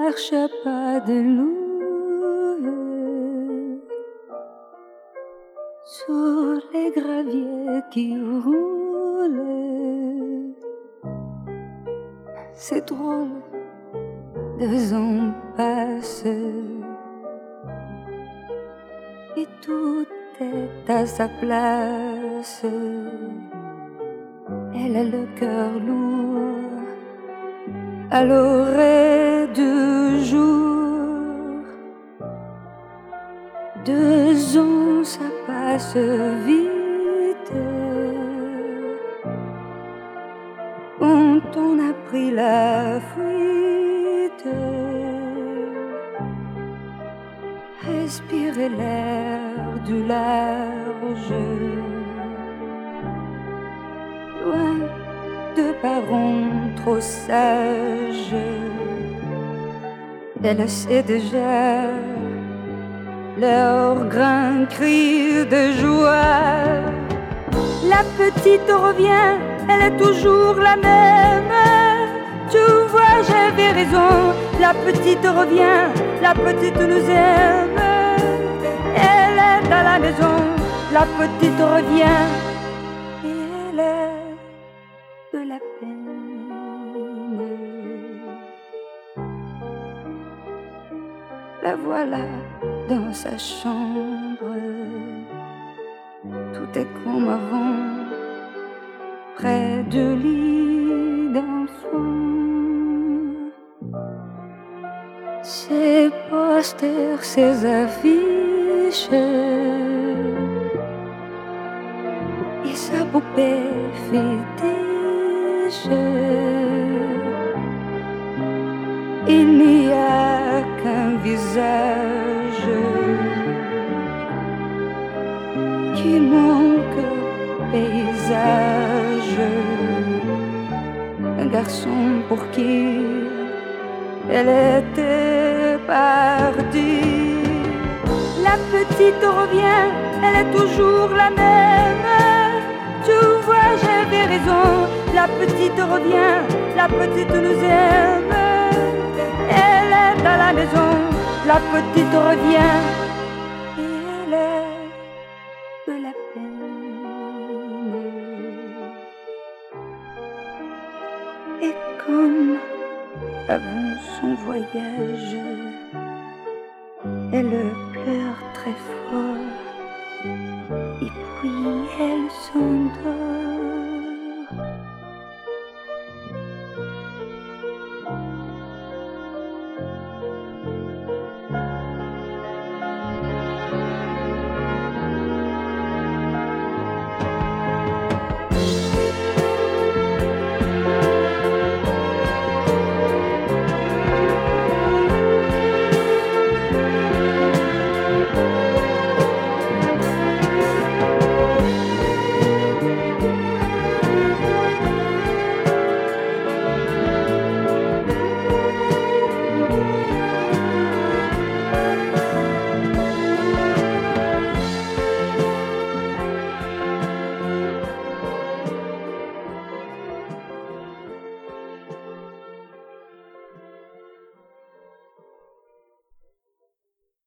cherche pas de louer sur les graviers qui roulent. C'est drôle, 2 ans passent et tout est à sa place. Elle a le cœur lourd à l'orée du jour. 2 ans, ça passe vite quand on a pris la fuite. Respirer l'air du large, loin de parents trop sages. Elle sait déjà leur grand cri de joie. La petite revient, elle est toujours la même. Tu vois, j'avais raison. La petite revient, la petite nous aime. Elle est à la maison, la petite revient et elle est de la peine. La voilà dans sa chambre, tout est comme avant, près du lit d'enfant. Ses posters, ses affiches et sa poupée fétiche. Il n'y a qu'un visage qui manque paysage. Un garçon pour qui elle était partie. La petite revient, elle est toujours la même. Tu vois, j'avais raison. La petite revient, la petite nous aime. Elle est à la maison, la petite revient et elle est de la peine. Et comme avant son voyage, elle pleure très fort et puis elle s'endort.